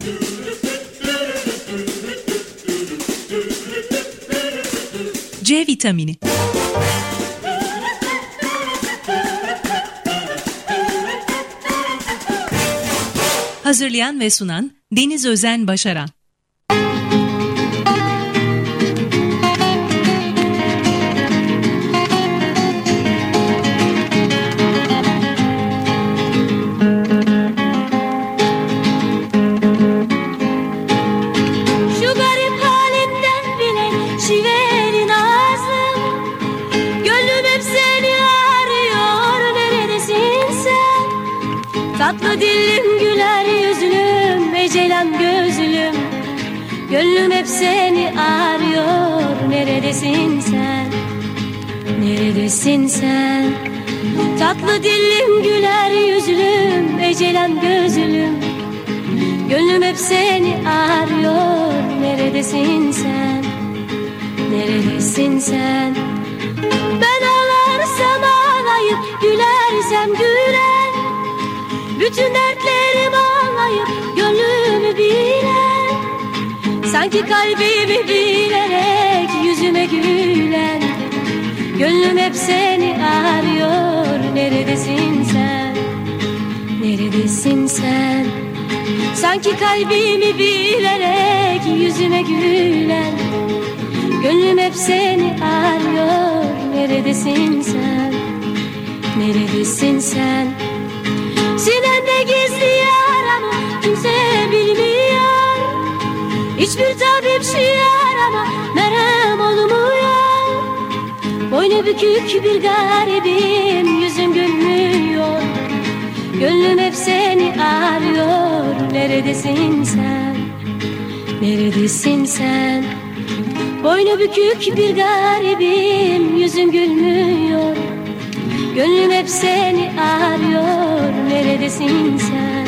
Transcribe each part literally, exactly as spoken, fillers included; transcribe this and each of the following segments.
C vitamini. Hazırlayan ve sunan Deniz Özen Başaran. Tatlı dilim, güler yüzlüm, ecelen gözlüm. Gönlüm hep seni arıyor. Neredesin sen? Neredesin sen? Tatlı dilim, güler yüzlüm, ecelen gözlüm. Gönlüm hep seni arıyor. Neredesin sen? Neredesin sen? Ben ağlarsam ağlayıp, gülersem güler. Bütün dertlerimi anlayıp gönlümü bilen, sanki kalbimi bilerek yüzüme gülen. Gönlüm hep seni arıyor. Neredesin sen? Neredesin sen? Sanki kalbimi bilerek yüzüme gülen. Gönlüm hep seni arıyor. Neredesin sen? Neredesin sen? Sinende gizli yaramı kimse bilmiyor. Hiçbir tabip şu yarama merhem olmuyor. Boynu bükük bir garibim, yüzüm gülmüyor. Gönlüm hep seni arıyor. Neredesin sen? Neredesin sen? Boynu bükük bir garibim, yüzüm gülmüyor. Gönlüm hep seni arıyor. Neredesin sen?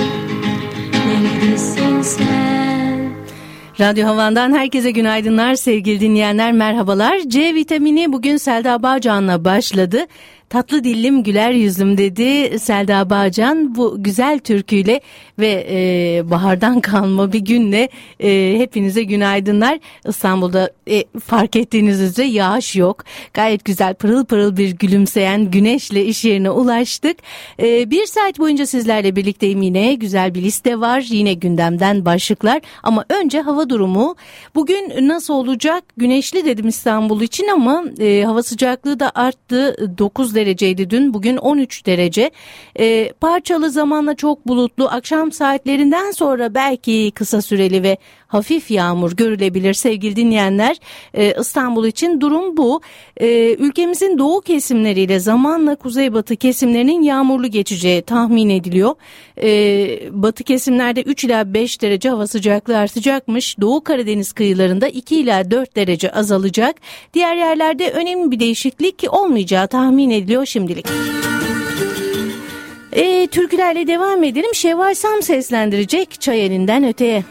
Neredesin sen? Radyo Havan'dan herkese günaydınlar sevgili dinleyenler, merhabalar. C vitamini bugün Selda Bağcan'la başladı. Tatlı dillim, güler yüzlüm dedi Selda Bağcan. Bu güzel türküyle ve e, bahardan kalma bir günle e, hepinize günaydınlar. İstanbul'da e, fark ettiğiniz üzere yağış yok. Gayet güzel, pırıl pırıl bir gülümseyen güneşle iş yerine ulaştık. E, bir saat boyunca sizlerle birlikteyim yine. Güzel bir liste var. Yine gündemden başlıklar. Ama önce hava durumu. Bugün nasıl olacak? Güneşli dedim İstanbul için ama e, hava sıcaklığı da arttı. dokuz dereceydi dün, bugün on üç derece. E, parçalı, zamanla çok bulutlu, akşam saatlerinden sonra belki kısa süreli ve hafif yağmur görülebilir sevgili dinleyenler. E, İstanbul için durum bu. E, ülkemizin doğu kesimleriyle zamanla kuzeybatı kesimlerinin yağmurlu geçeceği tahmin ediliyor. E, batı kesimlerde üç ila beş derece hava sıcaklığı artacakmış. Doğu Karadeniz kıyılarında iki ila dört derece azalacak. Diğer yerlerde önemli bir değişiklik olmayacağı tahmin ediliyor şimdilik. E, türkülerle devam edelim. Şevval Sam seslendirecek Çay Elinden Öteye.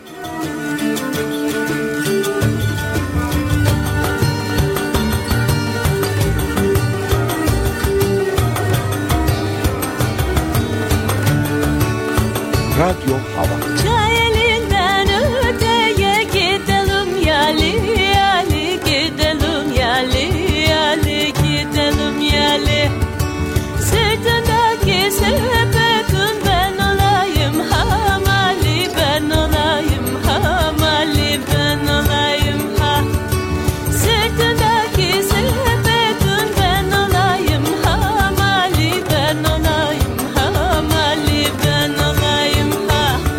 Radyo Hava. Çay elinden öteye gidelim yali yali, gidelim yali yali, gidelim yali. Sırtındaki sepetin ben olayım hamali, ben olayım hamali, ben olayım ha. Sırtındaki sepetin ben olayım hamali, ben olayım hamali, ben olayım ha.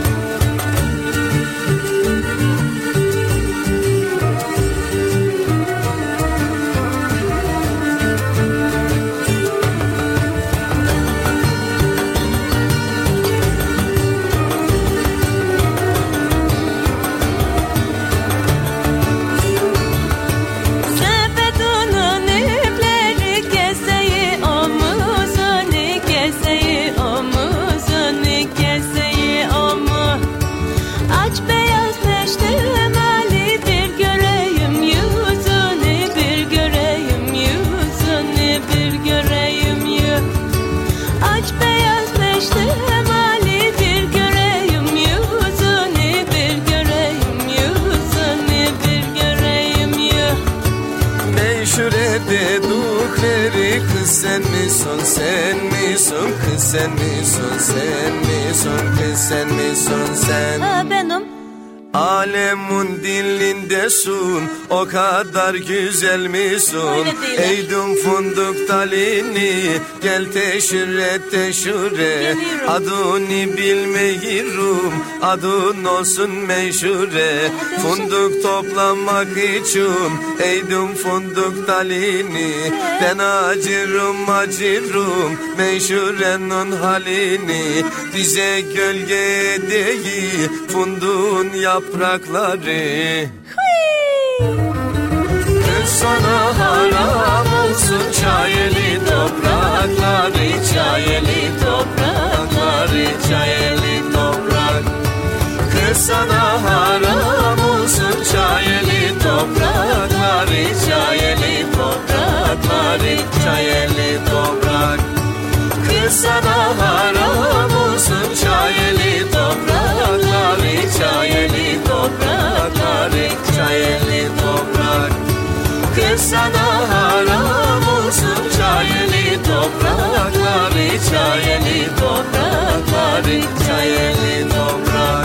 sen misin kız sen misin sen misin kız sen misin sen? Ha benim. Alemun dilindesun, o kadar güzel misin? Eydum funduk talini, gel teşhüre teşhüre. Adını bilmeyirim, adın olsun meşhure. Funduk toplamak için, eydum funduk talini. Ben acırım acırım, meşhurenin halini. Bize gölge değil, funduğun yaprakları. Kız sana haram olsun çayeli toprakları, çayeli toprakları, çayeli toprak. Kız sana haram olsun çayeli toprakları, çayeli toprakları, çayeli toprak. Kız sana haram olsun çayeli toprakları, çayeli toprakları, çayeli toprak. Kız sana haram olsun çayeli toprakları, çayeli toprakları, çayeli toprak.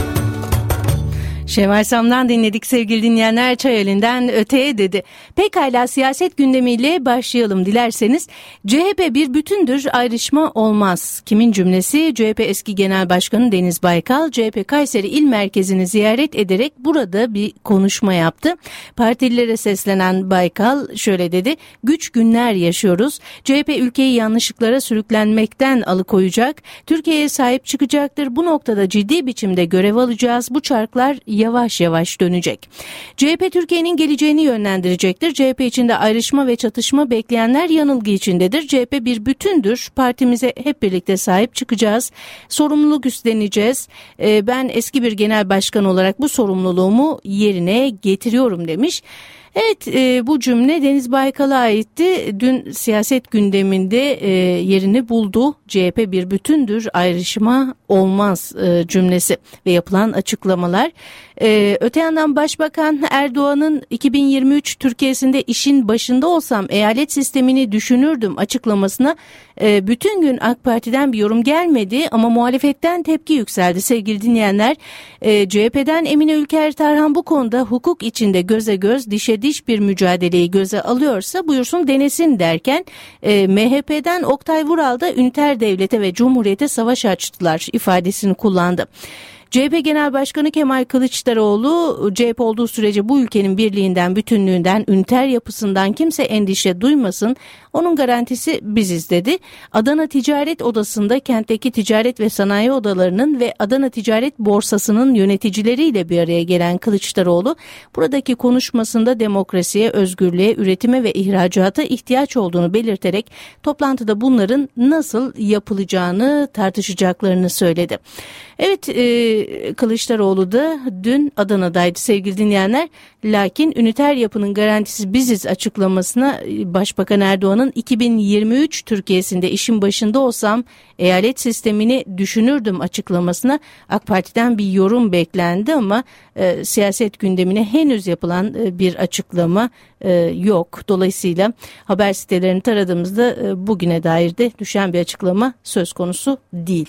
Şevval Sam'dan dinledik sevgili dinleyenler, çay elinden öteye dedi. Pekala, siyaset gündemiyle başlayalım dilerseniz. C H P bir bütündür, ayrışma olmaz. Kimin cümlesi? C H P eski genel başkanı Deniz Baykal, C H P Kayseri İl Merkezi'ni ziyaret ederek burada bir konuşma yaptı. Partililere seslenen Baykal şöyle dedi: güç günler yaşıyoruz. C H P ülkeyi yanlışlıklara sürüklenmekten alıkoyacak, Türkiye'ye sahip çıkacaktır. Bu noktada ciddi biçimde görev alacağız. Bu çarklar yavaş yavaş dönecek. C H P Türkiye'nin geleceğini yönlendirecektir. C H P içinde ayrışma ve çatışma bekleyenler yanılgı içindedir. C H P bir bütündür. Partimize hep birlikte sahip çıkacağız. Sorumluluk üstleneceğiz. Ee, ben eski bir genel başkan olarak bu sorumluluğumu yerine getiriyorum demiş. Evet, e, bu cümle Deniz Baykal'a aitti. Dün siyaset gündeminde e, yerini buldu. C H P bir bütündür, ayrışma olmaz e, cümlesi ve yapılan açıklamalar. E, öte yandan Başbakan Erdoğan'ın iki bin yirmi üç Türkiye'sinde işin başında olsam eyalet sistemini düşünürdüm açıklamasına e, bütün gün AK Parti'den bir yorum gelmedi ama muhalefetten tepki yükseldi sevgili dinleyenler. E, C H P'den Emine Ülker Tarhan bu konuda hukuk içinde göze göz, dişe diş bir mücadeleyi göze alıyorsa buyursun denesin derken e, M H P'den Oktay Vural da üniter devlete ve cumhuriyete savaş açtılar ifadesini kullandı. C H P Genel Başkanı Kemal Kılıçdaroğlu, C H P olduğu sürece bu ülkenin birliğinden, bütünlüğünden, üniter yapısından kimse endişe duymasın, onun garantisi biziz dedi. Adana Ticaret Odası'nda kentteki ticaret ve sanayi odalarının ve Adana Ticaret Borsası'nın yöneticileriyle bir araya gelen Kılıçdaroğlu, buradaki konuşmasında demokrasiye, özgürlüğe, üretime ve ihracata ihtiyaç olduğunu belirterek toplantıda bunların nasıl yapılacağını tartışacaklarını söyledi. Evet, e, Kılıçdaroğlu da dün Adana'daydı sevgili dinleyenler. Lakin üniter yapının garantisi biziz açıklamasına Başbakan Erdoğan'ın iki bin yirmi üç Türkiye'sinde işin başında olsam eyalet sistemini düşünürdüm açıklamasına AK Parti'den bir yorum beklendi ama e, siyaset gündemine henüz yapılan e, bir açıklama e, yok. Dolayısıyla haber sitelerini taradığımızda e, bugüne dair de düşen bir açıklama söz konusu değil.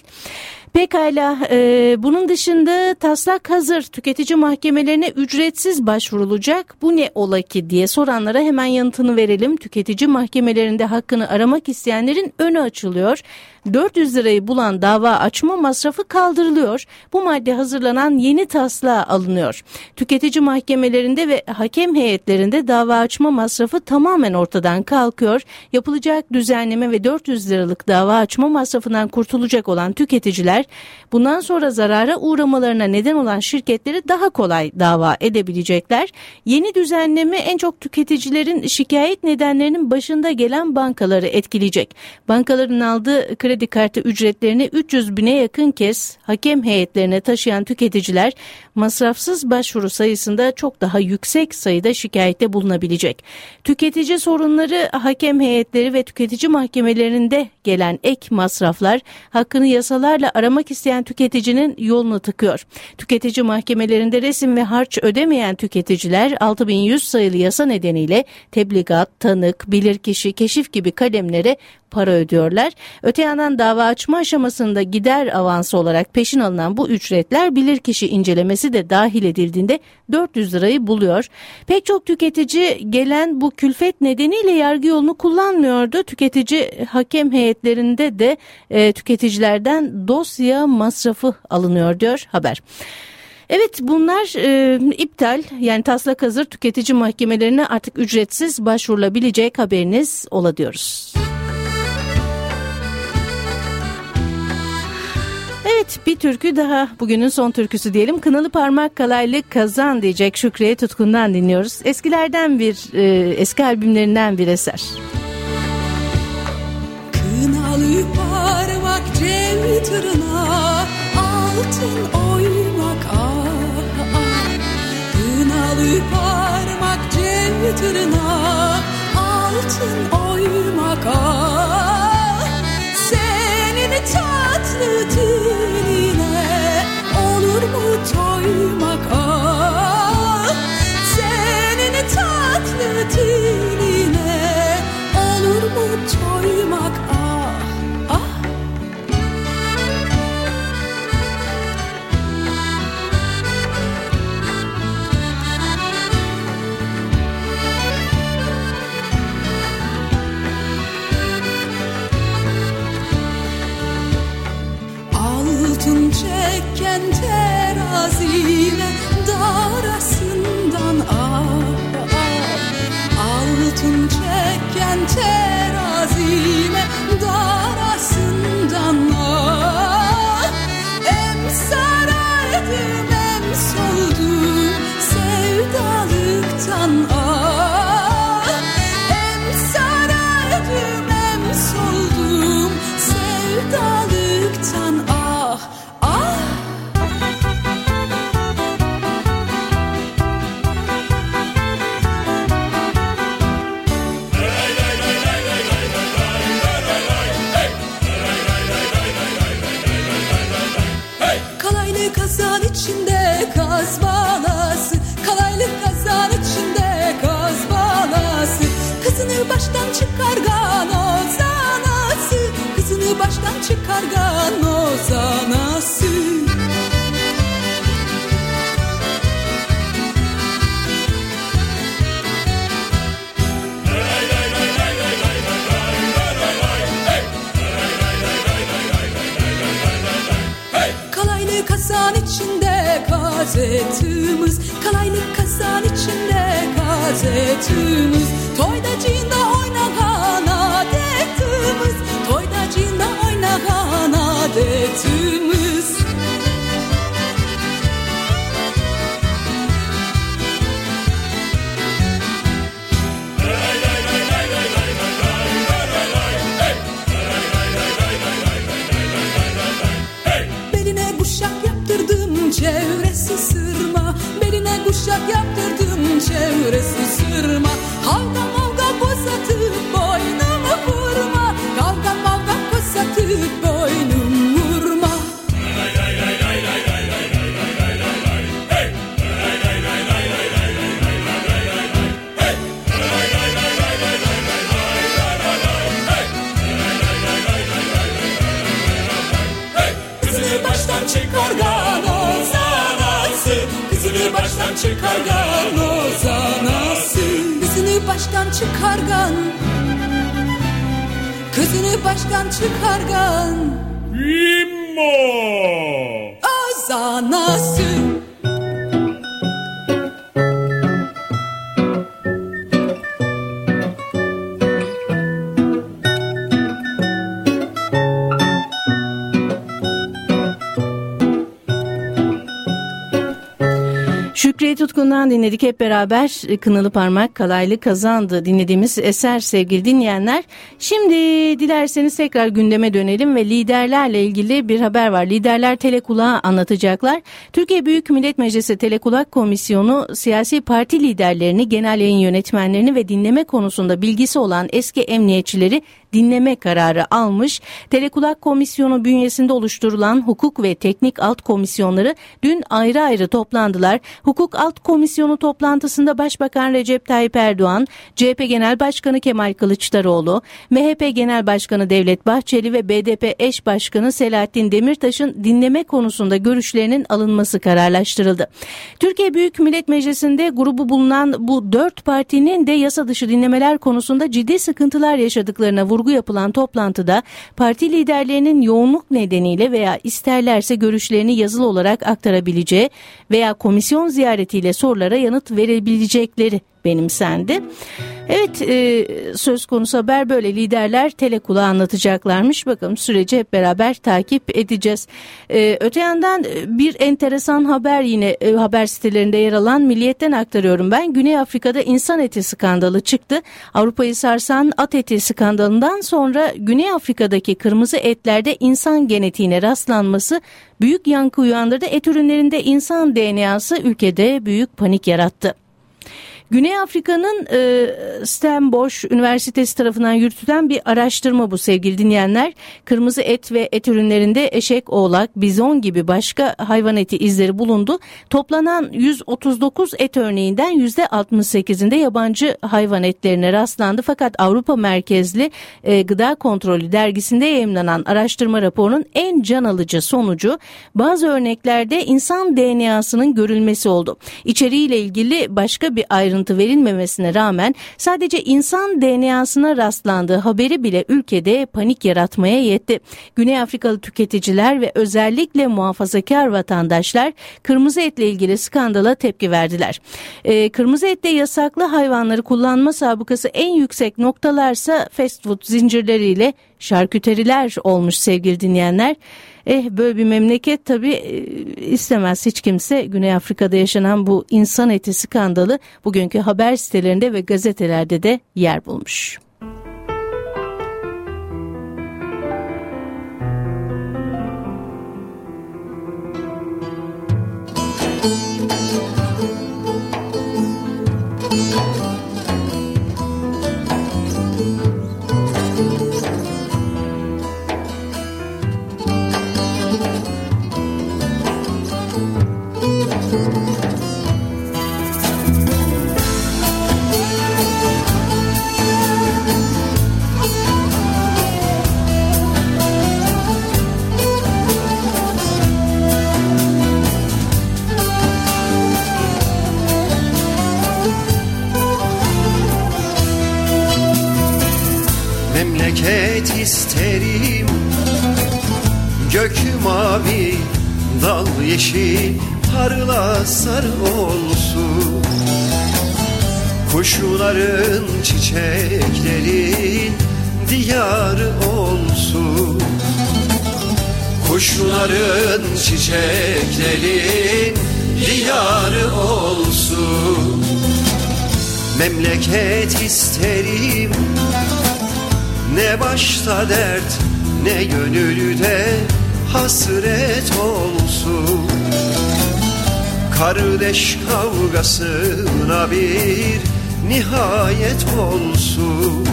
Pekala, e, bunun dışında taslak hazır, tüketici mahkemelerine ücretsiz başvurulacak. Bu ne ola ki diye soranlara hemen yanıtını verelim. Tüketici mahkemelerinde hakkını aramak isteyenlerin önü açılıyor. dört yüz lirayı bulan dava açma masrafı kaldırılıyor. Bu madde hazırlanan yeni taslağa alınıyor. Tüketici mahkemelerinde ve hakem heyetlerinde dava açma masrafı tamamen ortadan kalkıyor. Yapılacak düzenleme ve dört yüz liralık dava açma masrafından kurtulacak olan tüketiciler bundan sonra zarara uğramalarına neden olan şirketleri daha kolay dava edebilecekler. Yeni düzenleme en çok tüketicilerin şikayet nedenlerinin başında gelen bankaları etkileyecek. Bankaların aldığı kredi kredi kartı ücretlerini üç yüz bine yakın kez hakem heyetlerine taşıyan tüketiciler masrafsız başvuru sayısında çok daha yüksek sayıda şikayette bulunabilecek. Tüketici sorunları, hakem heyetleri ve tüketici mahkemelerinde gelen ek masraflar hakkını yasalarla aramak isteyen tüketicinin yolunu tıkıyor. Tüketici mahkemelerinde resim ve harç ödemeyen tüketiciler altı bin yüz sayılı yasa nedeniyle tebligat, tanık, bilirkişi, keşif gibi kalemlere para ödüyorlar. Öte yandan dava açma aşamasında gider avansı olarak peşin alınan bu ücretler bilirkişi incelemesi de dahil edildiğinde dört yüz lirayı buluyor. Pek çok tüketici gelen bu külfet nedeniyle yargı yolunu kullanmıyordu. Tüketici hakem heyetlerinde de e, tüketicilerden dosya masrafı alınıyor diyor haber. Evet, bunlar e, iptal, yani taslak hazır, tüketici mahkemelerine artık ücretsiz başvurulabilecek, haberiniz ola diyoruz. Evet, bir türkü daha, bugünün son türküsü diyelim. Kınalı Parmak Kalaylı Kazan diyecek Şükriye Tutkun'dan dinliyoruz. Eskilerden bir, e, eski albümlerinden bir eser. Kınalı parmak cev tırnağı, altın oymak ah ah. Kınalı parmak cev tırnağı, altın oymak ah. Senin tatlı diline olur mu toymak ah. Senin tatlı diline olur mu toymak ah ah. Altın çeken terazine darasından ah ah. Altın çeken terazine darasından ah. Em sarardım em soldum sevdalıktan ah. Em sarardım em soldum sevdalıktan ah ah. Kalaylı kazan içinde kaz balası, kalaylı kazan içinde kaz balası. Kızını baştan çıkargan o zanası, kızını baştan çıkargan o zanası. Kalaylı kazan içinde gazetimiz, kalaylı kazan içinde gazetimiz. Toydacında oynagan adetimiz, toydacında oynagan adetimiz. Beline kuşak yaptırdım çevresi sırma, beline kuşak yaptırdım çevresi sırma. Kavga mavga kosatıp boynumu vurma, kavga mavga kosatıp boynumu vurma. Kızını baştan çıkargan o zanası, kızını baştan çıkargan o zanası. Kızını baştan çıkargan, kızını baştan çıkargan Bimbo! o zanası. Şükriye Tutkun'dan dinledik hep beraber. Kınalı Parmak Kalaylı Kazandı dinlediğimiz eser sevgili dinleyenler. Şimdi dilerseniz tekrar gündeme dönelim ve liderlerle ilgili bir haber var. Liderler Telekulak'ı anlatacaklar. Türkiye Büyük Millet Meclisi Telekulak Komisyonu siyasi parti liderlerini, genel yayın yönetmenlerini ve dinleme konusunda bilgisi olan eski emniyetçileri dinleme kararı almış. Telekulak Komisyonu bünyesinde oluşturulan hukuk ve teknik alt komisyonları dün ayrı ayrı toplandılar. Hukuk Alt Komisyonu toplantısında Başbakan Recep Tayyip Erdoğan, C H P Genel Başkanı Kemal Kılıçdaroğlu, M H P Genel Başkanı Devlet Bahçeli ve B D P eş başkanı Selahattin Demirtaş'ın dinleme konusunda görüşlerinin alınması kararlaştırıldı. Türkiye Büyük Millet Meclisi'nde grubu bulunan bu dört partinin de yasa dışı dinlemeler konusunda ciddi sıkıntılar yaşadıklarına vurgu yapılan toplantıda parti liderlerinin yoğunluk nedeniyle veya isterlerse görüşlerini yazılı olarak aktarabileceği veya komisyon ziyaretiyle sorulara yanıt verebilecekleri benimsendi. Evet, e, söz konusu haber böyle. Liderler Telekulak'ı anlatacaklarmış. Bakalım, süreci hep beraber takip edeceğiz. E, öte yandan bir enteresan haber yine e, haber sitelerinde yer alan Milliyet'ten aktarıyorum ben. Güney Afrika'da insan eti skandalı çıktı. Avrupa'yı sarsan at eti skandalından sonra Güney Afrika'daki kırmızı etlerde insan genetiğine rastlanması büyük yankı uyandırdı. Et ürünlerinde insan D N A'sı ülkede büyük panik yarattı. Güney Afrika'nın e, Stellenbosch Üniversitesi tarafından yürütülen bir araştırma bu sevgili dinleyenler. Kırmızı et ve et ürünlerinde eşek, oğlak, bizon gibi başka hayvan eti izleri bulundu. Toplanan yüz otuz dokuz et örneğinden yüzde altmış sekizinde yabancı hayvan etlerine rastlandı. Fakat Avrupa merkezli e, Gıda Kontrolü dergisinde yayımlanan araştırma raporunun en can alıcı sonucu bazı örneklerde insan D N A'sının görülmesi oldu. İçeriğiyle ilgili başka bir ayrıntı verilmemesine rağmen sadece insan D N A'sına rastlandığı haberi bile ülkede panik yaratmaya yetti. Güney Afrikalı tüketiciler ve özellikle muhafazakar vatandaşlar kırmızı etle ilgili skandala tepki verdiler. Ee, kırmızı ette yasaklı hayvanları kullanma sabıkası en yüksek noktalarsa fast food zincirleriyle şarküteriler olmuş sevgili dinleyenler. Eh böyle bir memleket tabii istemez hiç kimse. Güney Afrika'da yaşanan bu insan eti skandalı bugünkü haber sitelerinde ve gazetelerde de yer bulmuş. Memleket isterim, gök mavi, dal yeşil, tarla sarı olsun. Kuşların, çiçeklerin diyarı olsun. Kuşların, çiçeklerin diyarı olsun. Memleket isterim, ne başta dert, ne gönülde hasret olsun. Kardeş kavgasına bir nihayet olsun.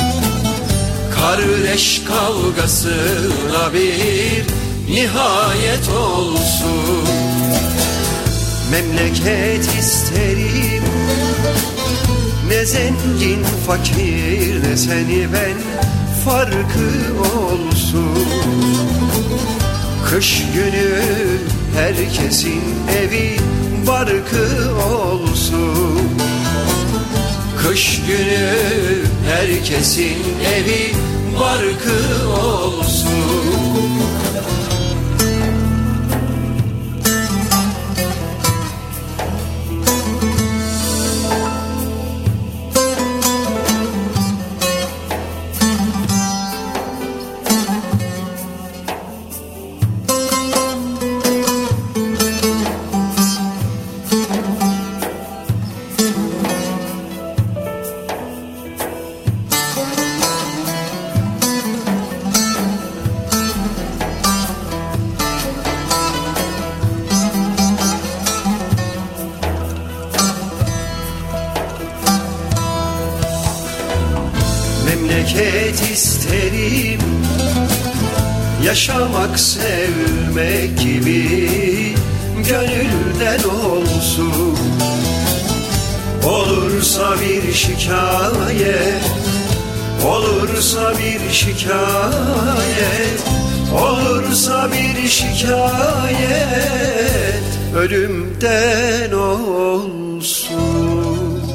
Kardeş kavgasına bir nihayet olsun. Memleket isterim, ne zengin fakir ne seni ben farkı olsun. Kış günü herkesin evi barkı olsun. Kış günü herkesin evi barkı olsun. memleket isterim. Yaşamak sevmek gibi gönülden olsun. Olursa bir şikayet, olursa bir şikayet, olursa bir şikayet, ölümden olsun.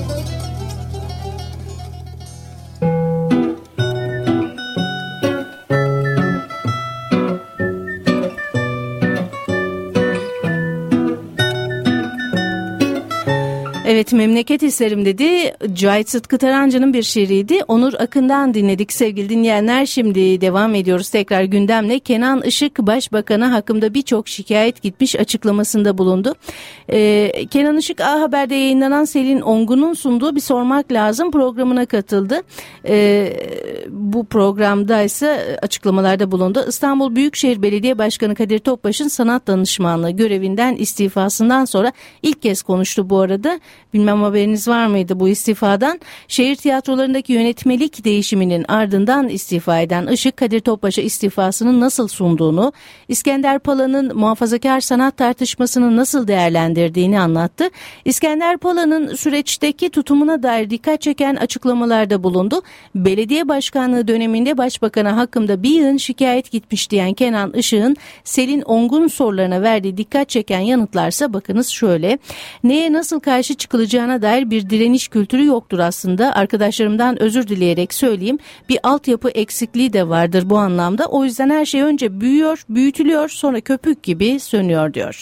Evet, memleket isterim dedi. Cahit Sıtkı Tarancı'nın bir şiiriydi. Onur Akın'dan dinledik sevgili dinleyenler. Şimdi devam ediyoruz tekrar gündemle. Kenan Işık Başbakan'a hakkında birçok şikayet gitmiş açıklamasında bulundu. Ee, Kenan Işık A Haber'de yayınlanan Selin Ongun'un sunduğu Bir Sormak Lazım programına katıldı. Ee, bu programda ise açıklamalarda bulundu. İstanbul Büyükşehir Belediye Başkanı Kadir Topbaş'ın sanat danışmanlığı görevinden istifasından sonra ilk kez konuştu bu arada. Bilmem haberiniz var mıydı bu istifadan? Şehir tiyatrolarındaki yönetmelik değişiminin ardından istifa eden Işık, Kadir Topbaş'a istifasını nasıl sunduğunu, İskender Pala'nın muhafazakar sanat tartışmasını nasıl değerlendirdiğini anlattı. İskender Pala'nın süreçteki tutumuna dair dikkat çeken açıklamalarda bulundu. Belediye başkanlığı döneminde başbakana hakkında bir yığın şikayet gitmiş diyen Kenan Işık'ın Selin Ongun sorularına verdiği dikkat çeken yanıtlarsa bakınız şöyle. Neye nasıl karşı çıkılacağına dair bir direniş kültürü yoktur aslında. Arkadaşlarımdan özür dileyerek söyleyeyim. Bir altyapı eksikliği de vardır bu anlamda. O yüzden her şey önce büyüyor, büyütülüyor, sonra köpük gibi sönüyor diyor.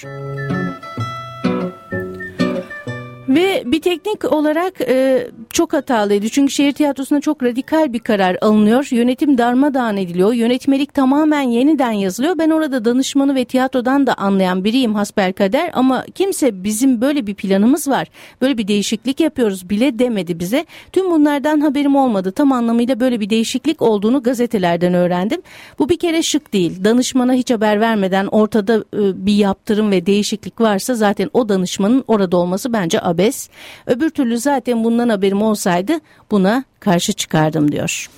Ve bir teknik olarak e, çok hatalıydı. Çünkü şehir tiyatrosuna çok radikal bir karar alınıyor. Yönetim darmadağın ediliyor. Yönetmelik tamamen yeniden yazılıyor. Ben orada danışmanı ve tiyatrodan da anlayan biriyim hasbelkader. Ama kimse bizim böyle bir planımız var, böyle bir değişiklik yapıyoruz bile demedi bize. Tüm bunlardan haberim olmadı. Tam anlamıyla böyle bir değişiklik olduğunu gazetelerden öğrendim. Bu bir kere şık değil. Danışmana hiç haber vermeden ortada e, bir yaptırım ve değişiklik varsa zaten o danışmanın orada olması bence abes. Öbür türlü zaten bundan haberim olsaydı buna karşı çıkardım diyor.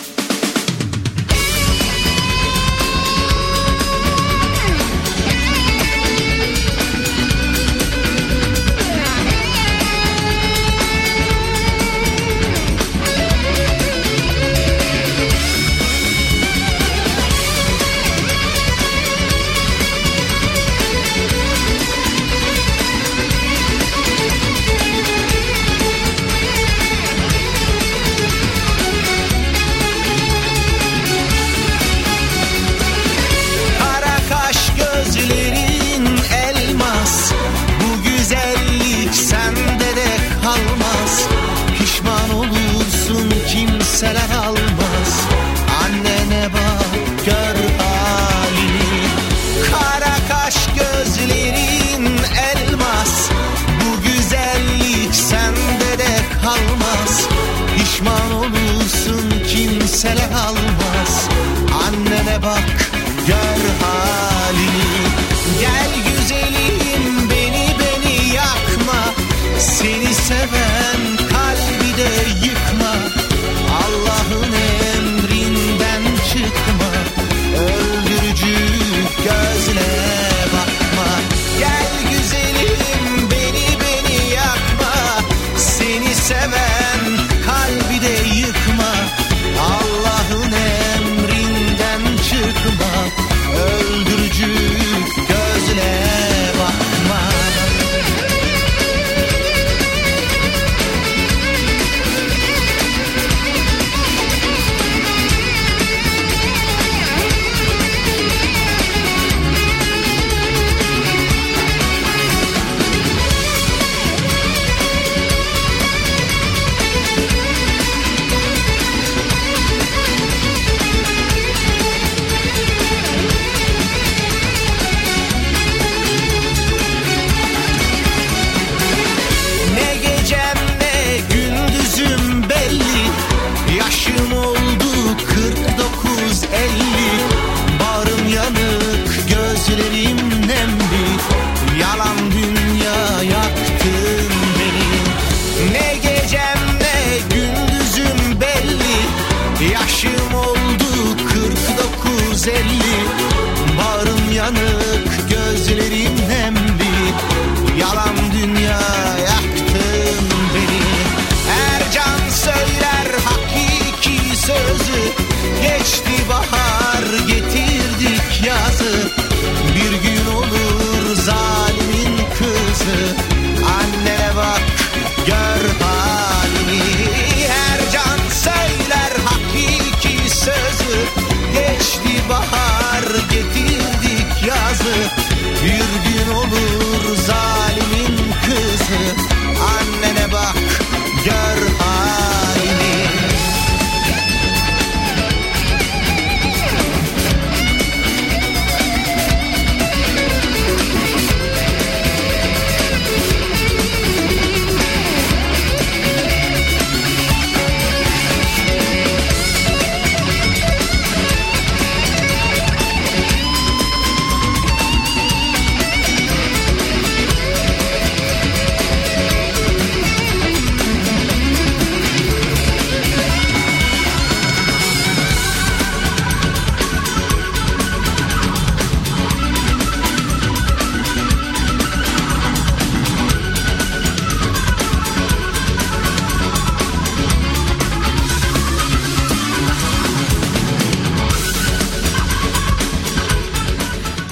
Kimseler almaz. Annene bak, gör halini. Kara kaş gözlerin elmas. Bu güzellik sende de kalmaz. Pişman olursun, kimseler almaz. Annene bak, gör halini. Gel güzelim, beni beni yakma. Seni seven kalbi de yıkma. Allah'ın emrinden çıkma, öldürücü gözle bakma. Gel güzelim, beni beni yakma. Seni seven kalbi de yıkma. Allah'ın emrinden çıkma.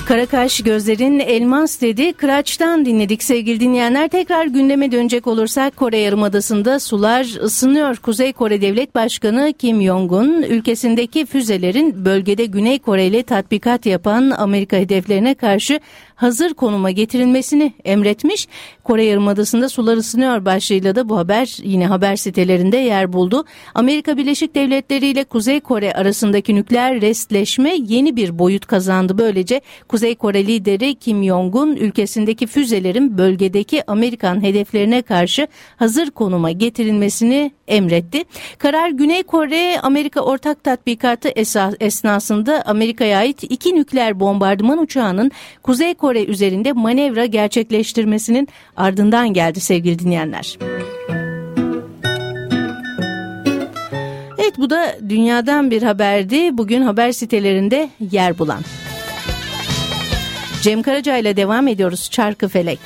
Karakaş gözlerin elmas dedi. Kıraç'tan dinledik sevgili dinleyenler. Tekrar gündeme dönecek olursak Kore Yarımadası'nda sular ısınıyor. Kuzey Kore Devlet Başkanı Kim Jong-un ülkesindeki füzelerin bölgede Güney Kore ile tatbikat yapan Amerika hedeflerine karşı hazır konuma getirilmesini emretmiş. Kore Yarımadası'nda sular ısınıyor başlığıyla da bu haber yine haber sitelerinde yer buldu. Amerika Birleşik Devletleri ile Kuzey Kore arasındaki nükleer restleşme yeni bir boyut kazandı. Böylece Kuzey Kore lideri Kim Jong-un ülkesindeki füzelerin bölgedeki Amerikan hedeflerine karşı hazır konuma getirilmesini emretti. Karar Güney Kore Amerika ortak tatbikatı esnasında Amerika'ya ait iki nükleer bombardıman uçağının Kuzey Kore üzerinde manevra gerçekleştirmesinin ardından geldi sevgili dinleyenler. Evet, bu da dünyadan bir haberdi. Bugün haber sitelerinde yer bulan. Cem Karaca ile devam ediyoruz. Çarkıfelek.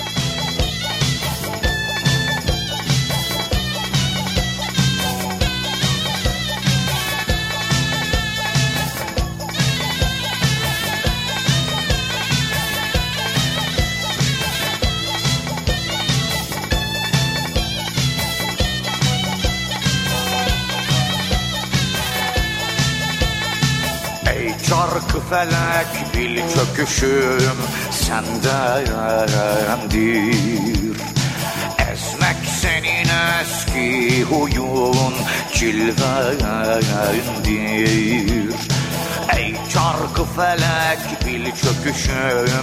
Çarkıfelek bil çöküşüm sendendir. Ezmek senin eski huyun cilvendir. Ey çarkıfelek bil çöküşüm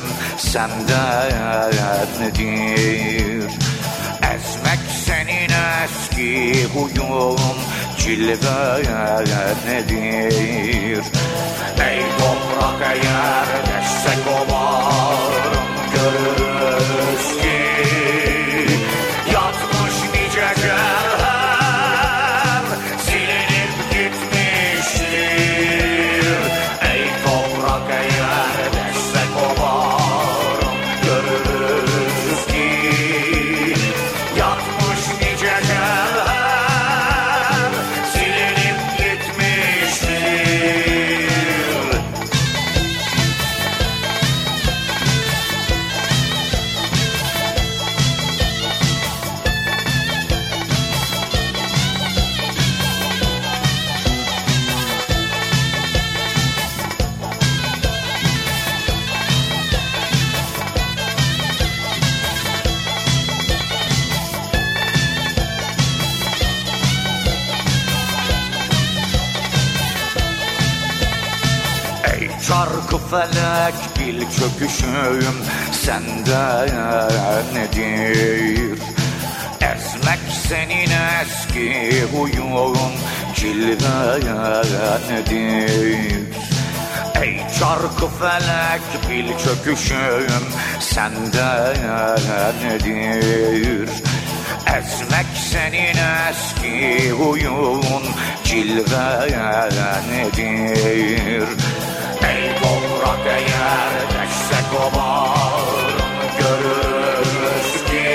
sendendir. Ezmek senin eski huyun cilvendir. Ey toprak eğer destek olalım görürüz ki yatmış nice cevher silinip gitmiştir. Ey toprak eğer destek olalım görürüz ki yatmış nice cevher silinip gitmiştir. Çarkıfelek bil çöküşüm senden nedir? Ezmek senin eski huyun cilvenedir. Ey çarkıfelek bil çöküşüm senden nedir? Ezmek senin eski huyun cilvenedir. Ey toprak eğer destek olalım görürüz ki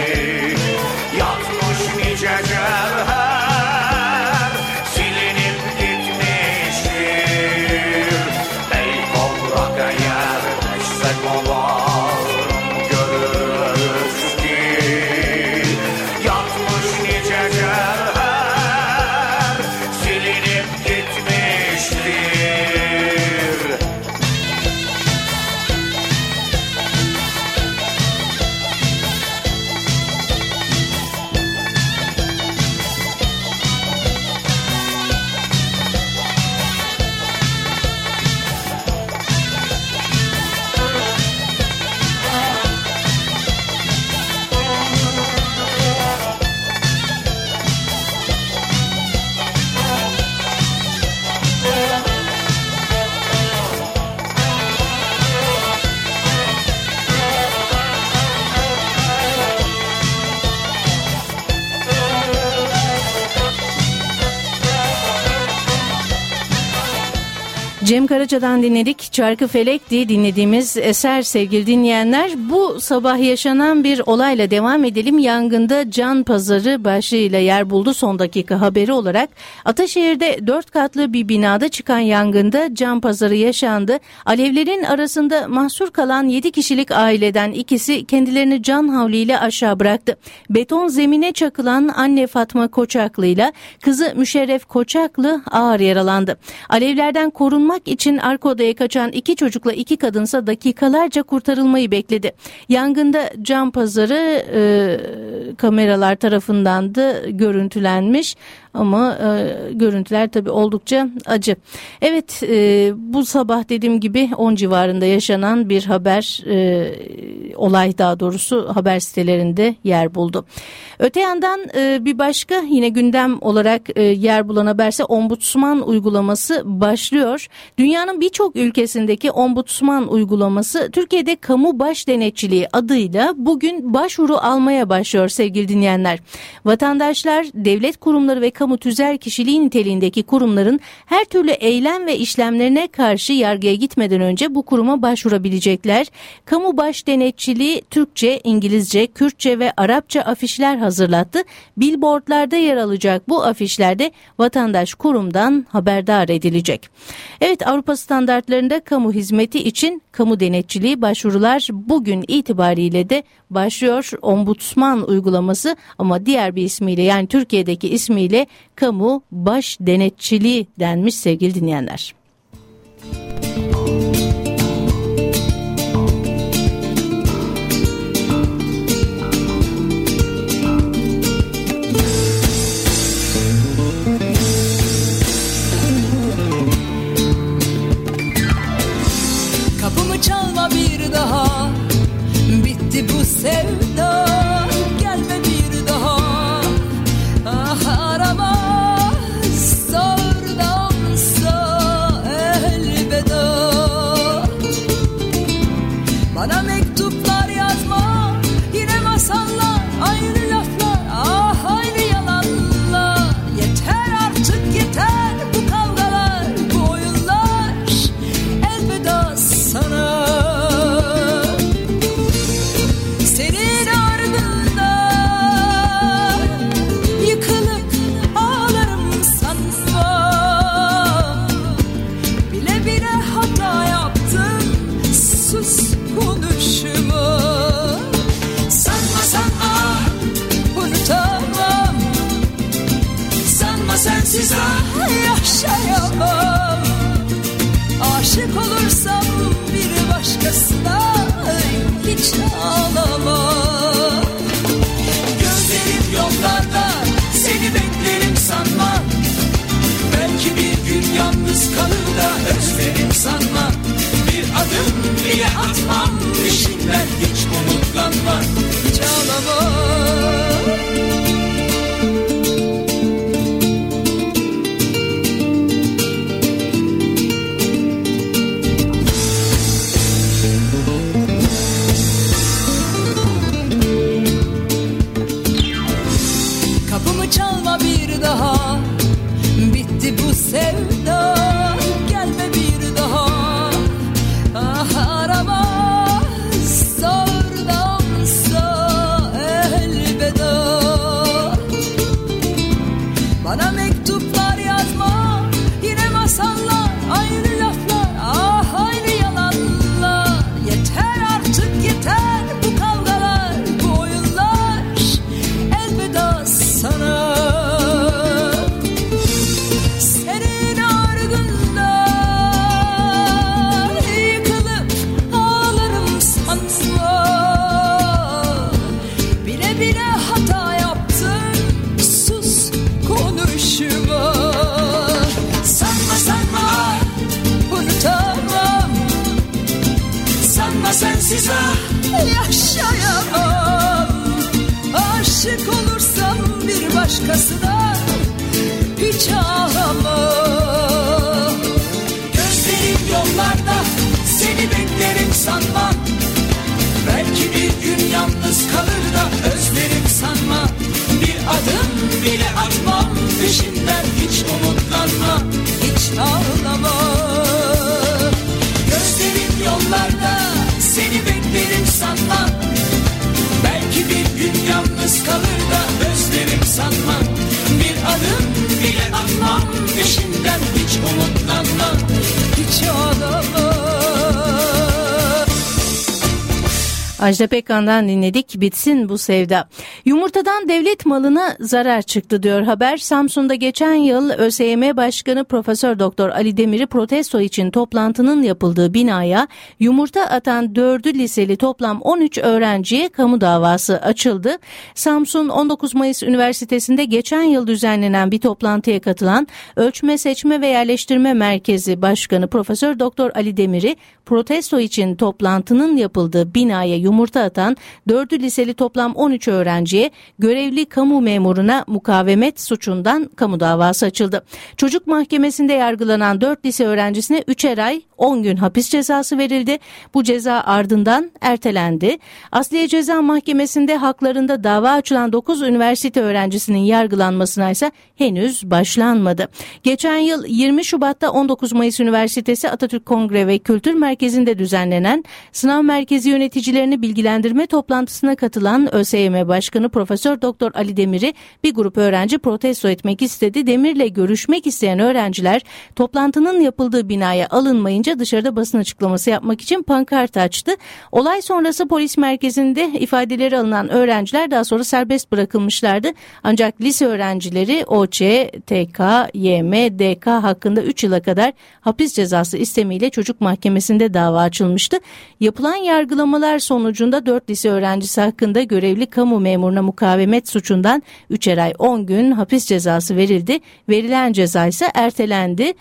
yatmış nice cevher silinip gitmiştir. Ey toprak eğer destek olalım görürüz ki yatmış nice cevher silinip gitmiştir. Cem Karaca'dan dinledik. Çarkı Felek'ti dinlediğimiz eser sevgili dinleyenler. Bu sabah yaşanan bir olayla devam edelim. Yangında Can Pazarı başlığıyla yer buldu son dakika haberi olarak. Ataşehir'de dört katlı bir binada çıkan yangında Can Pazarı yaşandı. Alevlerin arasında mahsur kalan yedi kişilik aileden ikisi kendilerini can havliyle aşağı bıraktı. Beton zemine çakılan anne Fatma Koçaklı ile kızı Müşerref Koçaklı ağır yaralandı. Alevlerden korunmak için arka odaya kaçan iki çocukla iki kadınsa dakikalarca kurtarılmayı bekledi. Yangında Can Pazarı e, kameralar tarafından da görüntülenmiş ama e, görüntüler tabii oldukça acı. Evet, e, bu sabah dediğim gibi on civarında yaşanan bir haber, e, olay daha doğrusu haber sitelerinde yer buldu. Öte yandan e, bir başka yine gündem olarak e, yer bulan haberse ombudsman uygulaması başlıyor. Dünyanın birçok ülkesindeki ombudsman uygulaması Türkiye'de kamu baş denetçiliği adıyla bugün başvuru almaya başlıyor sevgili dinleyenler. Vatandaşlar devlet kurumları ve kamu tüzel kişiliği niteliğindeki kurumların her türlü eylem ve işlemlerine karşı yargıya gitmeden önce bu kuruma başvurabilecekler. Kamu baş denetçiliği Türkçe, İngilizce, Kürtçe ve Arapça afişler hazırlattı. Billboardlarda yer alacak bu afişlerde vatandaş kurumdan haberdar edilecek. Evet, Avrupa standartlarında kamu hizmeti için kamu denetçiliği başvurular bugün itibariyle de başlıyor. Ombudsman uygulaması ama diğer bir ismiyle, yani Türkiye'deki ismiyle kamu baş denetçiliği denmiş sevgili dinleyenler. Kapımı çalma bir daha, bitti bu sevda, gelme bir daha. Ah, arama, sordansa elveda. Bana mektuplar yazma, yine masallar, aynı laflar, ah aynı yalanlar. Yeter artık yeter bu kavgalar, bu oyunlar, elveda sana. Senin ardından yıkılıp ağlarım sanma. Bile bile hata yaptım, sus konuşma. Sanma sanma unutamam, sanma sensiz ah yaşayamam. Aşık olursam bir başkasına hiç ağlamam. Gözlerim yollarda, seni beklerim sanma. Belki bir gün yalnız kalır da özlerim sanma. Bir adım bile atmam peşinden, hiç umutlanma, hiç ağlamam. Kapımı çalma bir daha, bitti bu sevda, gelme bir daha. Ah, arama, sordansa elveda. Bana mektuplar yazma, yine masallar, aynı laflar, ah aynı yalanlar. Yeter artık yeter bu kavgalar, bu oyunlar, elveda sana. Senin ardından yıkılıp ağlarım sanma. Bile bile hata yaptım, sus konuşma. Sanma sanma unutamam, sanma sensiz ah yaşayamam. Aşık olursam bir başkasına hiç ağlamam. Gözlerim yollarda, seni beklerim sanma. Belki bir gün yalnız kalır da özlerim sanma. Bir adım bile atmam peşinden, hiç umutlanma, hiç ağlamam. hiç umutlanma, hiç ağlama. Ajda Pekkan'dan dinledik, bitsin bu sevda. Yumurtadan devlet malına zarar çıktı diyor haber. Samsun'da geçen yıl ÖSYM Başkanı Profesör Doktor Ali Demir'i protesto için toplantının yapıldığı binaya yumurta atan dördü liseli toplam on üç öğrenciye kamu davası açıldı. Samsun on dokuz Mayıs Üniversitesi'nde geçen yıl düzenlenen bir toplantıya katılan Ölçme, Seçme ve Yerleştirme Merkezi Başkanı Profesör Doktor Ali Demir'i protesto için toplantının yapıldığı binaya yumurta atan dördü liseli toplam on üç öğrenciye görevli kamu memuruna mukavemet suçundan kamu davası açıldı. Çocuk mahkemesinde yargılanan dört lise öğrencisine üçer ay on gün hapis cezası verildi. Bu ceza ardından ertelendi. Asliye Ceza Mahkemesi'nde haklarında dava açılan dokuz üniversite öğrencisinin yargılanmasına ise henüz başlanmadı. Geçen yıl yirmi Şubat'ta on dokuz Mayıs Üniversitesi Atatürk Kongre ve Kültür Merkezi'nde düzenlenen sınav merkezi yöneticilerini bilgilendirme toplantısına katılan ÖSYM Başkanı Profesör Doktor Ali Demir'i bir grup öğrenci protesto etmek istedi. Demir'le görüşmek isteyen öğrenciler toplantının yapıldığı binaya alınmayınca dışarıda basın açıklaması yapmak için pankart açtı. Olay sonrası polis merkezinde ifadeleri alınan öğrenciler daha sonra serbest bırakılmışlardı. Ancak lise öğrencileri O Ç, T K, Y M, D K hakkında üç yıla kadar hapis cezası istemiyle çocuk mahkemesinde dava açılmıştı. Yapılan yargılamalar sonucunda dört lise öğrencisi hakkında görevli kamu memuruna mukavemet suçundan üçer ay on gün hapis cezası verildi. Verilen ceza ise ertelendi.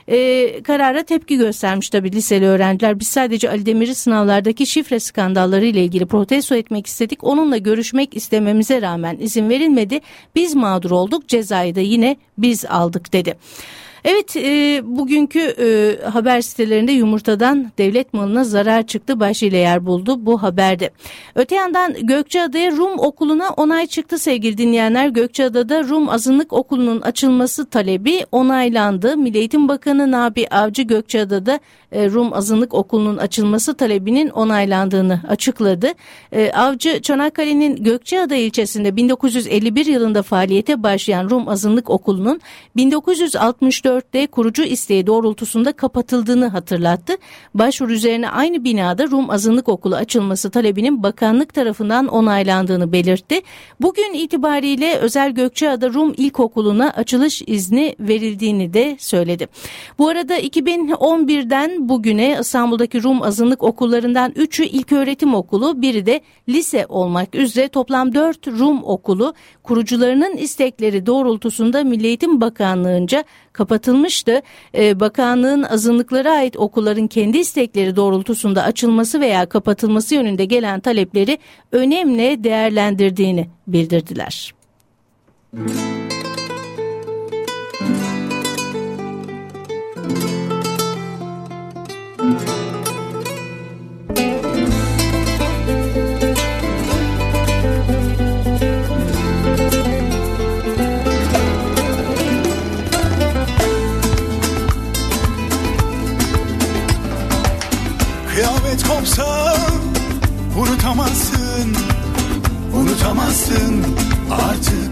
Ee, karara tepki göstermiş tabii liseli öğrenciler. Biz sadece Ali Demir'i sınavlardaki şifre skandalları ile ilgili protesto etmek istedik. Onunla görüşmek istememize rağmen izin verilmedi. Biz mağdur olduk, cezayı da yine biz aldık dedi. Evet, e, bugünkü e, haber sitelerinde yumurtadan devlet malına zarar çıktı başlığıyla yer buldu bu haberde. Öte yandan Gökçeada'ya Rum Okulu'na onay çıktı sevgili dinleyenler. Gökçeada'da Rum Azınlık Okulu'nun açılması talebi onaylandı. Milli Eğitim Bakanı Nabi Avcı Gökçeada'da e, Rum Azınlık Okulu'nun açılması talebinin onaylandığını açıkladı. E, Avcı Çanakkale'nin Gökçeada ilçesinde bin dokuz yüz elli bir yılında faaliyete başlayan Rum Azınlık Okulu'nun bin dokuz yüz altmış dörtte kurucu isteği doğrultusunda kapatıldığını hatırlattı. Başvuru üzerine aynı binada Rum Azınlık Okulu açılması talebinin bakanlık tarafından onaylandığını belirtti. Bugün itibariyle Özel Gökçeada Rum İlkokulu'na açılış izni verildiğini de söyledi. Bu arada iki bin on birden bugüne İstanbul'daki Rum Azınlık Okullarından üçü ilköğretim okulu, biri de lise olmak üzere toplam dört Rum okulu kurucularının istekleri doğrultusunda Milli Eğitim Bakanlığı'nca kapatılmıştı. Ee, bakanlığın azınlıklara ait okulların kendi istekleri doğrultusunda açılması veya kapatılması yönünde gelen talepleri önemli değerlendirdiğini bildirdiler. Kıyamet kopsa unutamazsın, unutamazsın artık.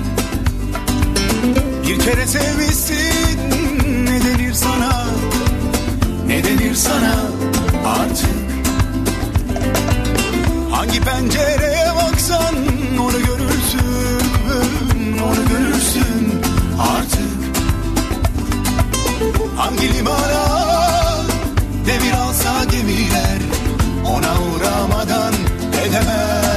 Bir kere sevmişsin, ne denir sana, ne denir sana artık. Hangi pencereye baksan onu görürsün, onu görürsün artık. Hangi limana demir alsa gemiler ona uğramadan edemez.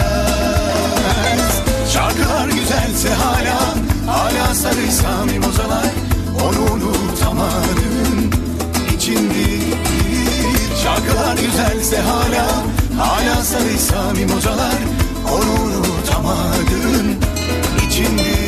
Şarkılar güzelse hala, hala sarıysa mimozalar onu unutamadın içindir. Şarkılar güzelse hala, hala sarıysa mimozalar onu unutamadın içindir.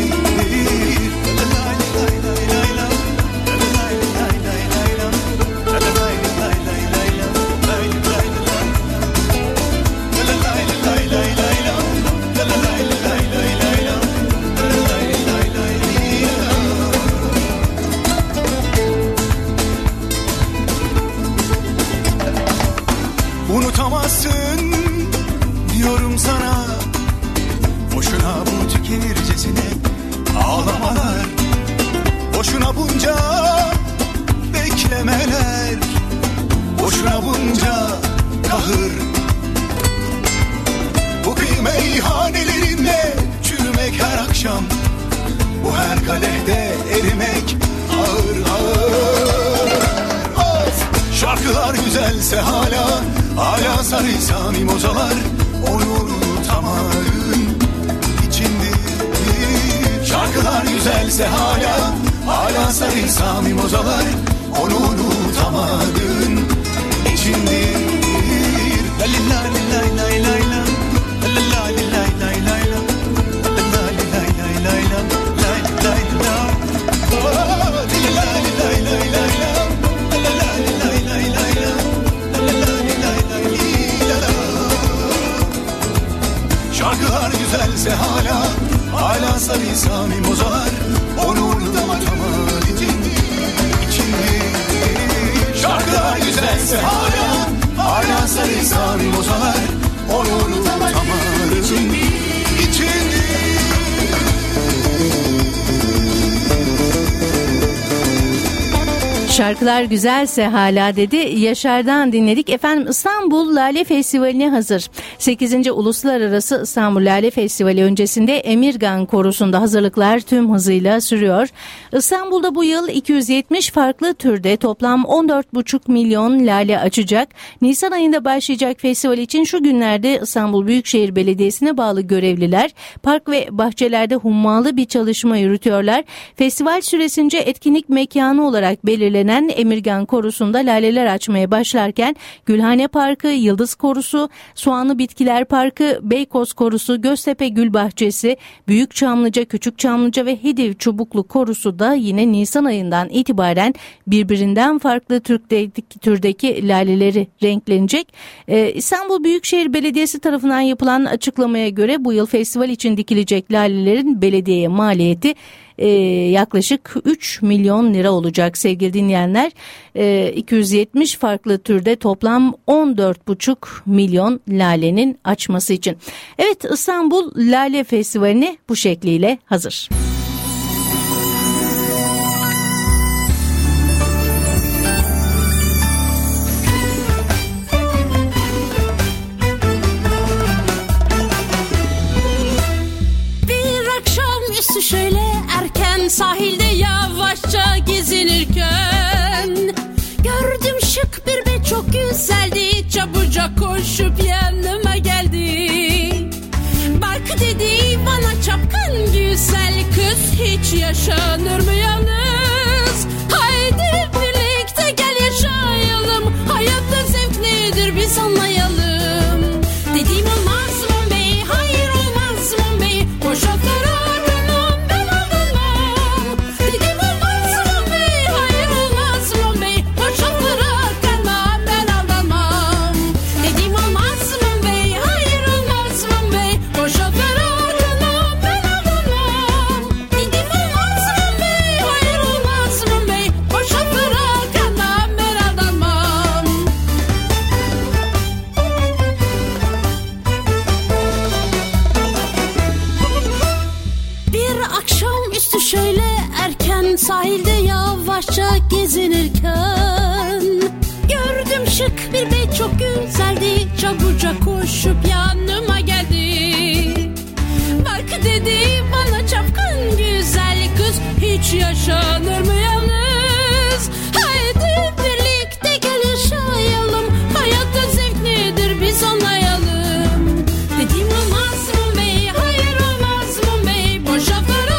Unutamazsın diyorum sana, boşuna bu tükenircesine ağlamalar, boşuna bunca mozalar, onu unutamadın içindir. Şarkılar güzelse hala, hala sarılsa mimozalar, onu unutamadın içindir. La li la li la la la la, la la li la la la la, la la li la la la la, la la la. Oh, li la li la la la la, la la li la la la la, la la li la la la la. Şarkılar güzelse hala, hala sarıysa mimozalar, onu unutamadı içindir. Şarkılar güzelse hala, hala sarıysa mimozalar, onu unutamadı içindir. Şarkılar güzelse hala dedi. Yaşar'dan dinledik. Efendim İstanbul Lale Festivali'ne hazır. sekizinci Uluslararası İstanbul Lale Festivali öncesinde Emirgan Korusu'nda hazırlıklar tüm hızıyla sürüyor. İstanbul'da bu yıl iki yüz yetmiş farklı türde toplam on dört buçuk milyon lale açacak. Nisan ayında başlayacak festival için şu günlerde İstanbul Büyükşehir Belediyesi'ne bağlı görevliler park ve bahçelerde hummalı bir çalışma yürütüyorlar. Festival süresince etkinlik mekanı olarak belirlenen Emirgan Korusu'nda laleler açmaya başlarken Gülhane Parkı, Yıldız Korusu, Soğanlı Bitkiler Parkı, Beykoz Korusu, Göztepe Gül Bahçesi, Büyük Çamlıca, Küçük Çamlıca ve Hidiv Çubuklu Korusu da yine Nisan ayından itibaren birbirinden farklı türdeki, türdeki laleleri renklenecek. Ee, İstanbul Büyükşehir Belediyesi tarafından yapılan açıklamaya göre bu yıl festival için dikilecek lalelerin belediyeye maliyeti Ee, yaklaşık üç milyon lira olacak sevgili dinleyenler. Ee, iki yüz yetmiş farklı türde toplam on dört buçuk milyon lalenin açması için. Evet, İstanbul Lale Festivali'ne bu şekliyle hazır. Şöyle erken sahilde yavaşça gezinirken gördüm şık bir be çok güzeldi, çabucak koşup yanıma geldi. Bak dedi bana çapkın güzel kız, hiç yaşanır mı yalnız? Haydi birlikte gel yaşayalım, hayatta zevk nedir biz anlayalım. Dediğim olmaz mı bey, hayır olmaz mı bey, boş atlara sahilde yavaşça gezinirken gördüm şık bir bey çok güzeldi, çabucak koşup yanıma geldi. Bak dedi bana çapkın güzel kız, hiç yaşanır mı yalnız? Haydi birlikte gel yaşayalım, hayatta zevk nedir biz anlayalım. Dediğim olmaz mı bey, hayır olmaz mı bey, boş laflara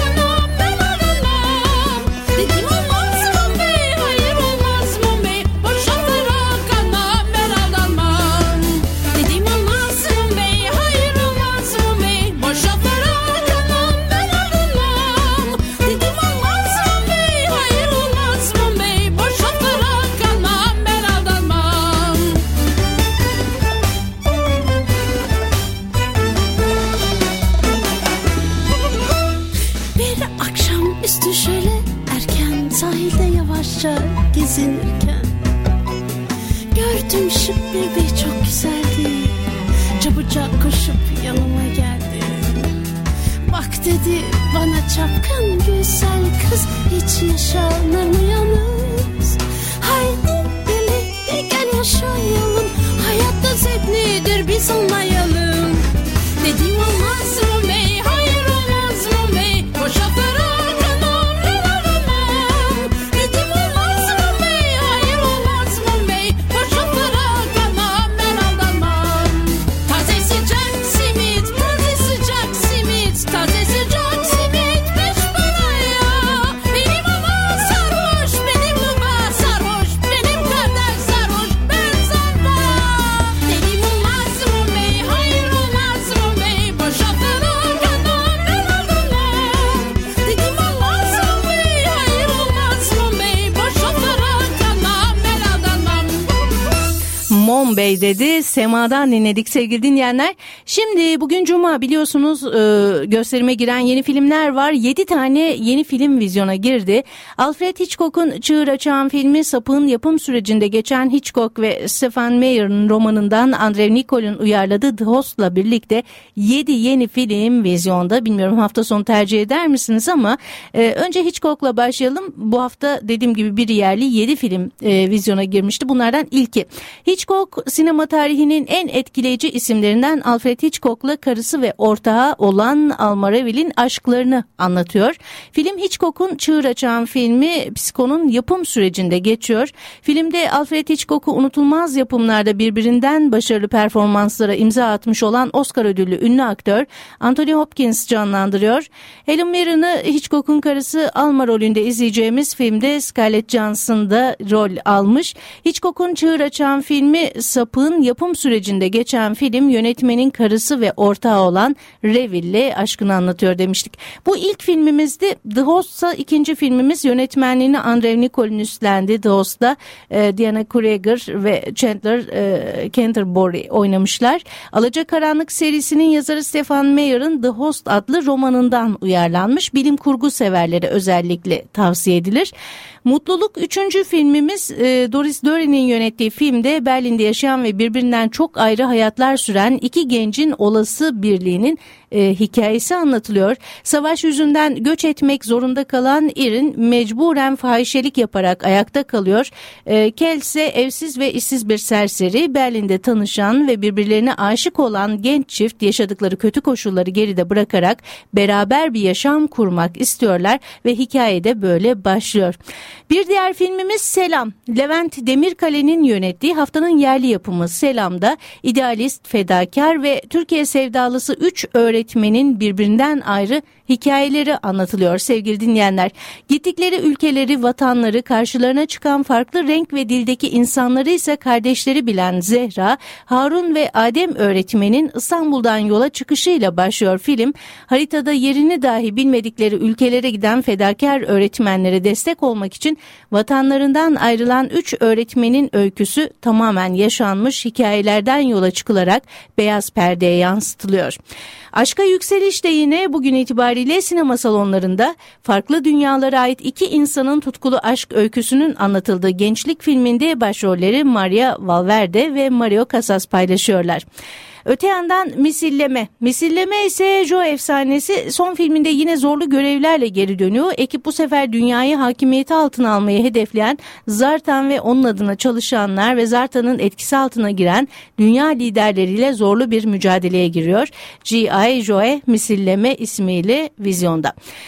gezinirken gördüm şık bir bey çok güzeldi, çabucak koşup yanıma geldi. Bak dedi bana çapkın güzel kız, hiç yaşanır mı yalnız? Haydi birlikte gel yaşayalım, hayatta zevk nedir biz anlayalım. Dediğim olmaz mı bey, hayır olmaz mı bey, boş laflara Ceyhun Bey dedi. Sema'dan dinledik sevgili dinleyenler. Şimdi bugün Cuma, biliyorsunuz gösterime giren yeni filmler var. yedi tane yeni film vizyona girdi. Alfred Hitchcock'un Çığır Açan filmi Sapığın yapım sürecinde geçen Hitchcock ve Stephen Meyer'ın romanından Andrew Nicol'un uyarladığı The Host'la birlikte yedi yeni film vizyonda. Bilmiyorum hafta sonu tercih eder misiniz ama e, önce Hitchcock'la başlayalım. Bu hafta dediğim gibi bir yerli yedi film e, vizyona girmişti. Bunlardan ilki. Hitchcock sinema tarihinin en etkileyici isimlerinden Alfred Hitchcock'la karısı ve ortağı olan Alma Reville'in aşklarını anlatıyor. Film Hitchcock'un Çığır Açan filmi Psycho'nun yapım sürecinde geçiyor. Filmde Alfred Hitchcock'u unutulmaz yapımlarda birbirinden başarılı performanslara imza atmış olan Oscar ödüllü ünlü aktör Anthony Hopkins canlandırıyor. Helen Mirren'ı Hitchcock'un karısı Alma rolünde izleyeceğimiz filmde Scarlett Johansson da rol almış. Hitchcock'un Çığır Açan filmi Sapığın yapım sürecinde geçen film yönetmenin karısı ve ortağı olan Reville'le aşkını anlatıyor demiştik. Bu ilk filmimizdi. The Host'sa ikinci filmimiz. Yönetmenliğini Andrew Nicol'un üstlendi. The Host'ta e, Diana Kruger ve Chandler e, Canterbury oynamışlar. Alacakaranlık serisinin yazarı Stephen Meyer'ın The Host adlı romanından uyarlanmış. Bilim kurgu severlere özellikle tavsiye edilir. Mutluluk üçüncü filmimiz. e, Doris Dörey'nin yönettiği filmde Berlin'de yaşayan ve birbirinden çok ayrı hayatlar süren iki gencin olası birliğinin e, hikayesi anlatılıyor. Savaş yüzünden göç etmek zorunda kalan Erin mecburen fahişelik yaparak ayakta kalıyor. E, Kel ise evsiz ve işsiz bir serseri. Berlin'de tanışan ve birbirlerine aşık olan genç çift yaşadıkları kötü koşulları geride bırakarak beraber bir yaşam kurmak istiyorlar ve hikaye de böyle başlıyor. Bir diğer filmimiz Selam. Levent Demirkale'nin yönettiği haftanın yerli yapımı Selam'da idealist, fedakar ve Türkiye sevdalısı üç öğretmenin birbirinden ayrı hikayeleri anlatılıyor sevgili dinleyenler. Gittikleri ülkeleri, vatanları, karşılarına çıkan farklı renk ve dildeki insanları ise kardeşleri bilen Zehra, Harun ve Adem öğretmenin İstanbul'dan yola çıkışıyla başlıyor film. Haritada yerini dahi bilmedikleri ülkelere giden fedakar öğretmenlere destek olmak için vatanlarından ayrılan üç öğretmenin öyküsü tamamen yaşanmış hikayelerden yola çıkılarak beyaz perdeye yansıtılıyor. Aşka Yükseliş de yine bugün itibariyle sinema salonlarında farklı dünyalara ait iki insanın tutkulu aşk öyküsünün anlatıldığı gençlik filminde başrolleri Maria Valverde ve Mario Casas paylaşıyorlar. Öte yandan Misilleme. Misilleme ise Joe efsanesi son filminde yine zorlu görevlerle geri dönüyor. Ekip bu sefer dünyayı hakimiyeti altına almayı hedefleyen Zartan ve onun adına çalışanlar ve Zartan'ın etkisi altına giren dünya liderleriyle zorlu bir mücadeleye giriyor. G I. Joe Misilleme ismiyle vizyonda.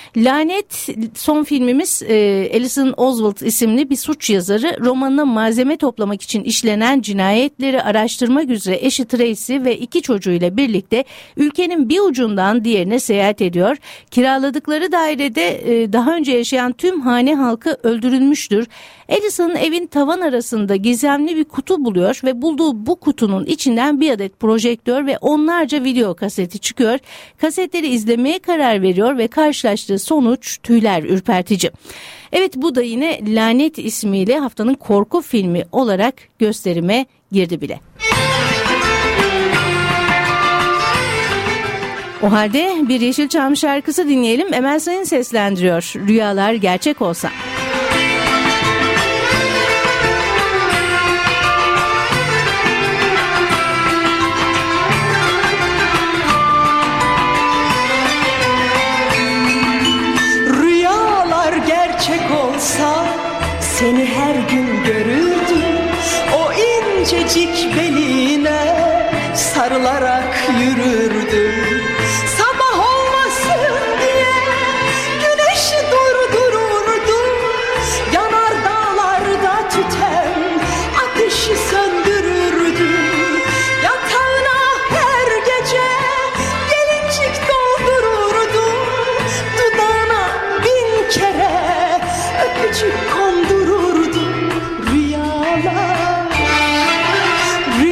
Lanet son filmimiz. Alison Oswald isimli bir suç yazarı romanına malzeme toplamak için işlenen cinayetleri araştırmak üzere eşi Tracy ve iki çocuğuyla birlikte ülkenin bir ucundan diğerine seyahat ediyor. Kiraladıkları dairede daha önce yaşayan tüm hane halkı öldürülmüştür. Alison evin tavan arasında gizemli bir kutu buluyor ve bulduğu bu kutunun içinden bir adet projektör ve onlarca video kaseti çıkıyor. Kasetleri izlemeye karar veriyor ve karşılaştığı sonuç tüyler ürpertici. Evet, bu da yine Lanet ismiyle haftanın korku filmi olarak gösterime girdi bile. O halde bir Yeşilçam şarkısı dinleyelim. Emel Sayın seslendiriyor. Rüyalar gerçek olsa. Rüyalar gerçek olsa seni her gün görürdüm. O incecik beline sarılarak yürürdüm. Sabah olmasın diye güneşi durdururdum. Yanar dağlarda tüten ateşi söndürürdüm. Yatağına her gece gelincik doldururdum. Dudağına bin kere öpücük kondururdum. Rüyalar,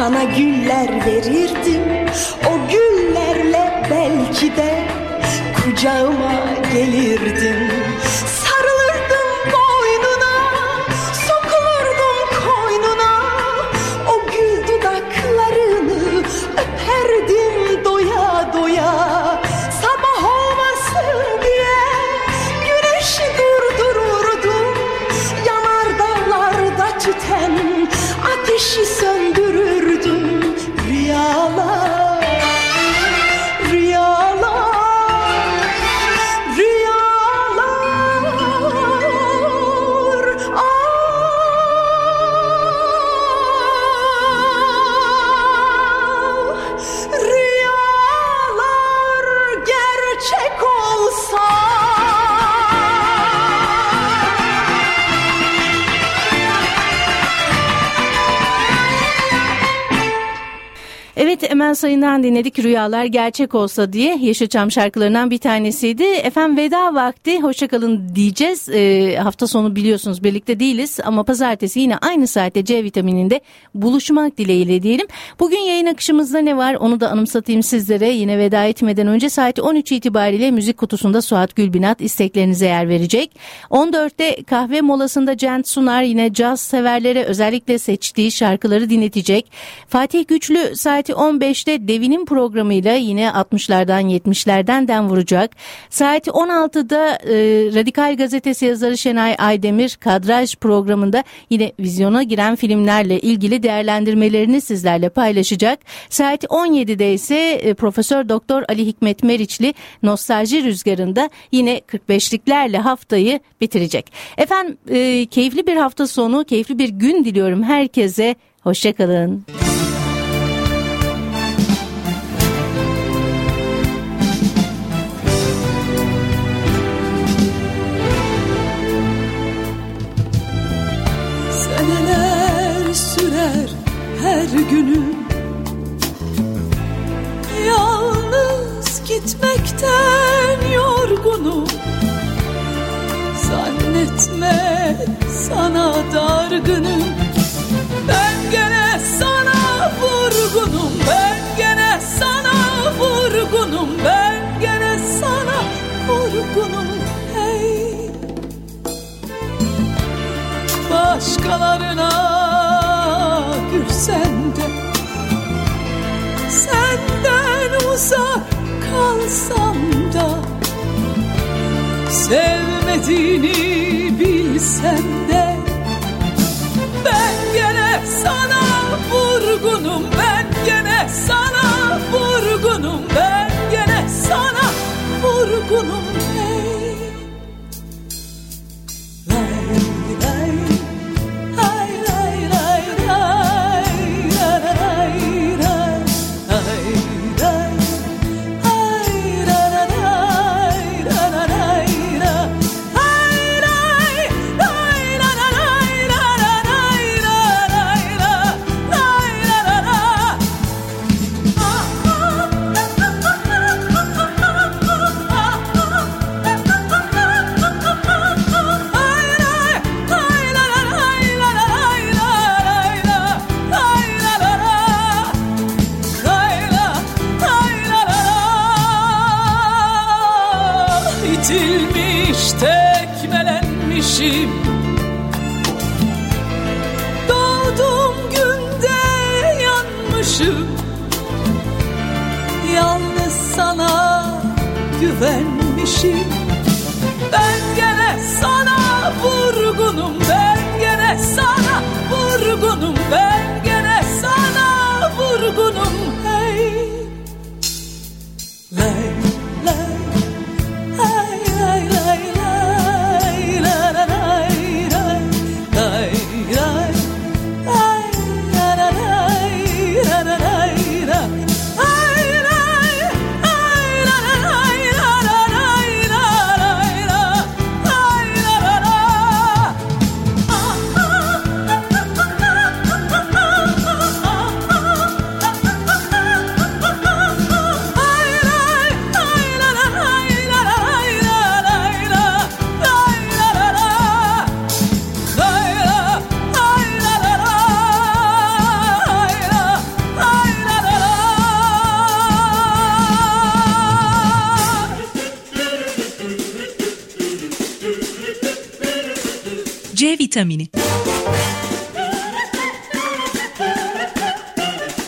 sana güller verirdim. O güllerle belki de kucağıma gelirdin. Sarılırdım boynuna, sokulurdum koynuna. O gül dudaklarını öperdim doya doya. Sabah olmasın diye güneşi durdururdum. Yanar dağlarda tüten ateşi söndürürdüm. Rüyalar, rüyalar, rüyalar, ah, rüyalar gerçek olsa. Evet, Emel Sayın'dan dinledik Rüyalar Gerçek Olsa diye. Yeşilçam şarkılarından bir tanesiydi. Efendim veda vakti, hoşçakalın diyeceğiz. Ee, hafta sonu biliyorsunuz birlikte değiliz ama pazartesi yine aynı saatte C vitamininde buluşmak dileğiyle diyelim. Bugün yayın akışımızda ne var onu da anımsatayım sizlere. Yine veda etmeden önce saat on üç itibariyle müzik kutusunda Suat Gülbinat isteklerinize yer verecek. on dörtte kahve molasında Cent Sunar yine caz severlere özellikle seçtiği şarkıları dinletecek. Fatih Güçlü saat on beşte Devin'in programıyla yine altmışlardan yetmişlerden dem vuracak. Saat on altıda e, Radikal Gazetesi yazarı Şenay Aydemir Kadraj programında yine vizyona giren filmlerle ilgili değerlendirmelerini sizlerle paylaşacak. Saat on yedide ise e, Profesör Doktor Ali Hikmet Meriçli Nostalji Rüzgarı'nda yine kırk beşliklerle haftayı bitirecek. Efendim e, keyifli bir hafta sonu, keyifli bir gün diliyorum herkese. Hoşçakalın. Seneler sürer her günüm, yalnız gitmekten yorgunum. Zannetme sana dargınım, ben gene sana vurgunum. Ben gene sana vurgunum, ben gene sana vurgunum. Hey, başkalarına gülsen de, senden uzak kalsam da, sevmediğini bilsem de, ben gene sana vurgunum. Ben gene sana vurgunum, ben gene sana vurgunum. Hey, lay lay. İtilmiş, tekmelenmişim, doğduğum günde yanmışım. Yalnız sana güvenmişim, ben gene sana vurgunum. Ben gene sana vurgunum, ben gene sana vurgunum. Hey, lay lay. C vitamini.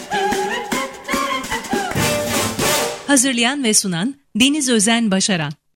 Hazırlayan ve sunan Deniz Özen Başaran.